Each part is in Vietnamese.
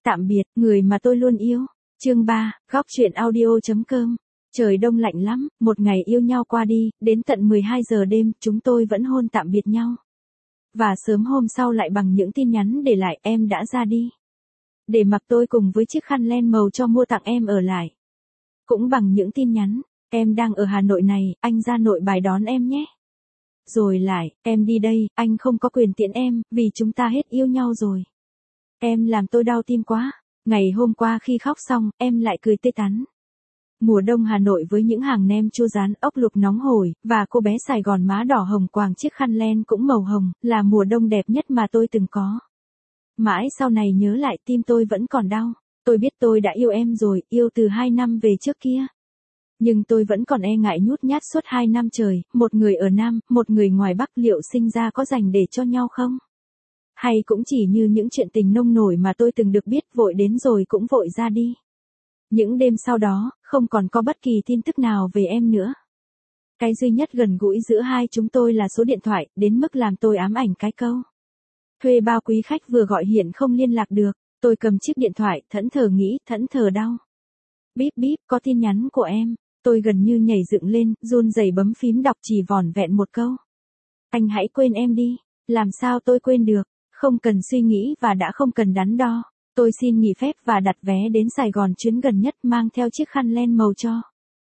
Tạm biệt, người mà tôi luôn yêu. Chương 3, góc truyện audio.com. Trời đông lạnh lắm, một ngày yêu nhau qua đi, đến tận 12 giờ đêm, chúng tôi vẫn hôn tạm biệt nhau. Và sớm hôm sau lại bằng những tin nhắn để lại, em đã ra đi. Để mặc tôi cùng với chiếc khăn len màu cho mua tặng em ở lại. Cũng bằng những tin nhắn, em đang ở Hà Nội này, anh ra Nội Bài đón em nhé. Rồi lại, em đi đây, anh không có quyền tiễn em, vì chúng ta hết yêu nhau rồi. Em làm tôi đau tim quá. Ngày hôm qua khi khóc xong, em lại cười tươi tắn. Mùa đông Hà Nội với những hàng nem chua rán, ốc luộc nóng hổi, và cô bé Sài Gòn má đỏ hồng quàng chiếc khăn len cũng màu hồng, là mùa đông đẹp nhất mà tôi từng có. Mãi sau này nhớ lại tim tôi vẫn còn đau. Tôi biết tôi đã yêu em rồi, yêu từ 2 năm về trước kia. Nhưng tôi vẫn còn e ngại nhút nhát suốt 2 năm trời, một người ở Nam, một người ngoài Bắc, liệu sinh ra có dành để cho nhau không? Hay cũng chỉ như những chuyện tình nông nổi mà tôi từng được biết, vội đến rồi cũng vội ra đi. Những đêm sau đó, không còn có bất kỳ tin tức nào về em nữa. Cái duy nhất gần gũi giữa hai chúng tôi là số điện thoại, đến mức làm tôi ám ảnh cái câu. Thuê bao quý khách vừa gọi hiện không liên lạc được. Tôi cầm chiếc điện thoại, thẫn thờ nghĩ, thẫn thờ đau. Bíp bíp, có tin nhắn của em. Tôi gần như nhảy dựng lên, run rẩy bấm phím đọc chỉ vỏn vẹn một câu. Anh hãy quên em đi. Làm sao tôi quên được? Không cần suy nghĩ và đã không cần đắn đo. Tôi xin nghỉ phép và đặt vé đến Sài Gòn chuyến gần nhất, mang theo chiếc khăn len màu cho.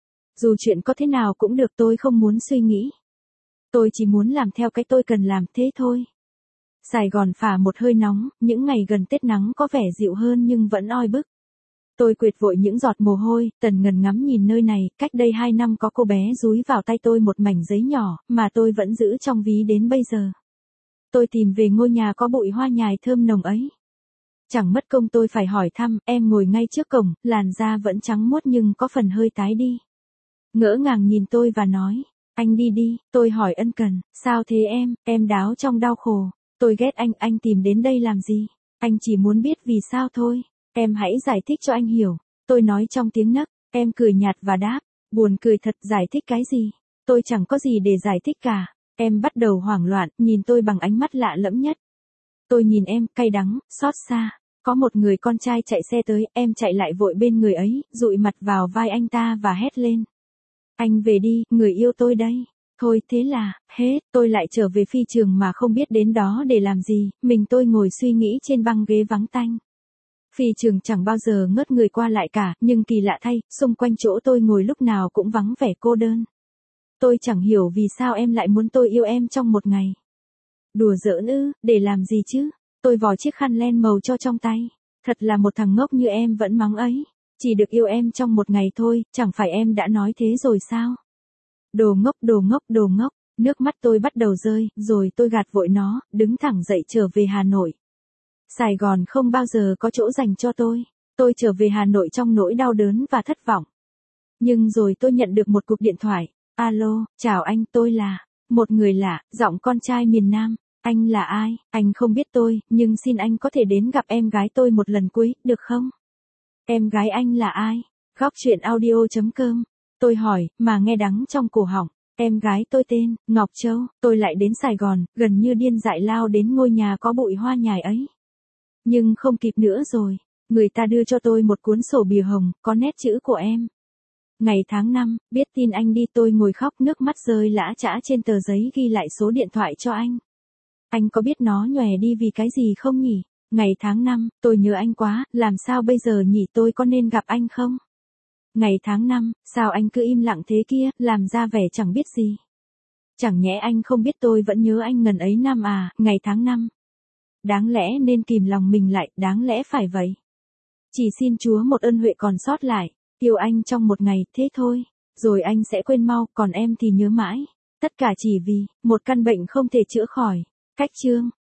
Dù chuyện có thế nào cũng được, tôi không muốn suy nghĩ. Tôi chỉ muốn làm theo cái tôi cần làm, thế thôi. Sài Gòn phả một hơi nóng, những ngày gần Tết nắng có vẻ dịu hơn nhưng vẫn oi bức. Tôi quệt vội những giọt mồ hôi, tần ngần ngắm nhìn nơi này, cách đây 2 năm có cô bé dúi vào tay tôi một mảnh giấy nhỏ, mà tôi vẫn giữ trong ví đến bây giờ. Tôi tìm về ngôi nhà có bụi hoa nhài thơm nồng ấy. Chẳng mất công tôi phải hỏi thăm, em ngồi ngay trước cổng, làn da vẫn trắng muốt nhưng có phần hơi tái đi. Ngỡ ngàng nhìn tôi và nói, anh đi đi. Tôi hỏi ân cần, sao thế em đáo trong đau khổ. Tôi ghét anh tìm đến đây làm gì? Anh chỉ muốn biết vì sao thôi. Em hãy giải thích cho anh hiểu. Tôi nói trong tiếng nấc. Em cười nhạt và đáp, buồn cười thật, giải thích cái gì? Tôi chẳng có gì để giải thích cả. Em bắt đầu hoảng loạn, nhìn tôi bằng ánh mắt lạ lẫm nhất. Tôi nhìn em, cay đắng, xót xa. Có một người con trai chạy xe tới, em chạy lại vội bên người ấy, dụi mặt vào vai anh ta và hét lên. Anh về đi, người yêu tôi đây. Thôi thế là, hết, tôi lại trở về phi trường mà không biết đến đó để làm gì, mình tôi ngồi suy nghĩ trên băng ghế vắng tanh. Phi trường chẳng bao giờ ngớt người qua lại cả, nhưng kỳ lạ thay, xung quanh chỗ tôi ngồi lúc nào cũng vắng vẻ cô đơn. Tôi chẳng hiểu vì sao em lại muốn tôi yêu em trong một ngày. Đùa giỡn ư, để làm gì chứ? Tôi vò chiếc khăn len màu cho trong tay. Thật là một thằng ngốc như em vẫn mắng ấy. Chỉ được yêu em trong một ngày thôi, chẳng phải em đã nói thế rồi sao? Đồ ngốc, đồ ngốc, đồ ngốc. Nước mắt tôi bắt đầu rơi, rồi tôi gạt vội nó, đứng thẳng dậy trở về Hà Nội. Sài Gòn không bao giờ có chỗ dành cho tôi. Tôi trở về Hà Nội trong nỗi đau đớn và thất vọng. Nhưng rồi tôi nhận được một cuộc điện thoại. Alo, chào anh, tôi là một người lạ, giọng con trai miền Nam. Anh là ai? Anh không biết tôi, nhưng xin anh có thể đến gặp em gái tôi một lần cuối, được không? Em gái anh là ai? Góc truyện audio.com. Tôi hỏi, mà nghe đắng trong cổ họng. Em gái tôi tên Ngọc Châu. Tôi lại đến Sài Gòn, gần như điên dại lao đến ngôi nhà có bụi hoa nhài ấy. Nhưng không kịp nữa rồi. Người ta đưa cho tôi một cuốn sổ bìa hồng, có nét chữ của em. Ngày tháng năm, biết tin anh đi, tôi ngồi khóc, nước mắt rơi lã chã trên tờ giấy ghi lại số điện thoại cho anh. Anh có biết nó nhòe đi vì cái gì không nhỉ? Ngày tháng năm, tôi nhớ anh quá, làm sao bây giờ nhỉ, tôi có nên gặp anh không? Ngày tháng năm, sao anh cứ im lặng thế kia, làm ra vẻ chẳng biết gì? Chẳng nhẽ anh không biết tôi vẫn nhớ anh ngần ấy năm à, ngày tháng năm. Đáng lẽ nên kìm lòng mình lại, đáng lẽ phải vậy. Chỉ xin Chúa một ơn huệ còn sót lại, yêu anh trong một ngày, thế thôi. Rồi anh sẽ quên mau, còn em thì nhớ mãi. Tất cả chỉ vì một căn bệnh không thể chữa khỏi. Cách chương.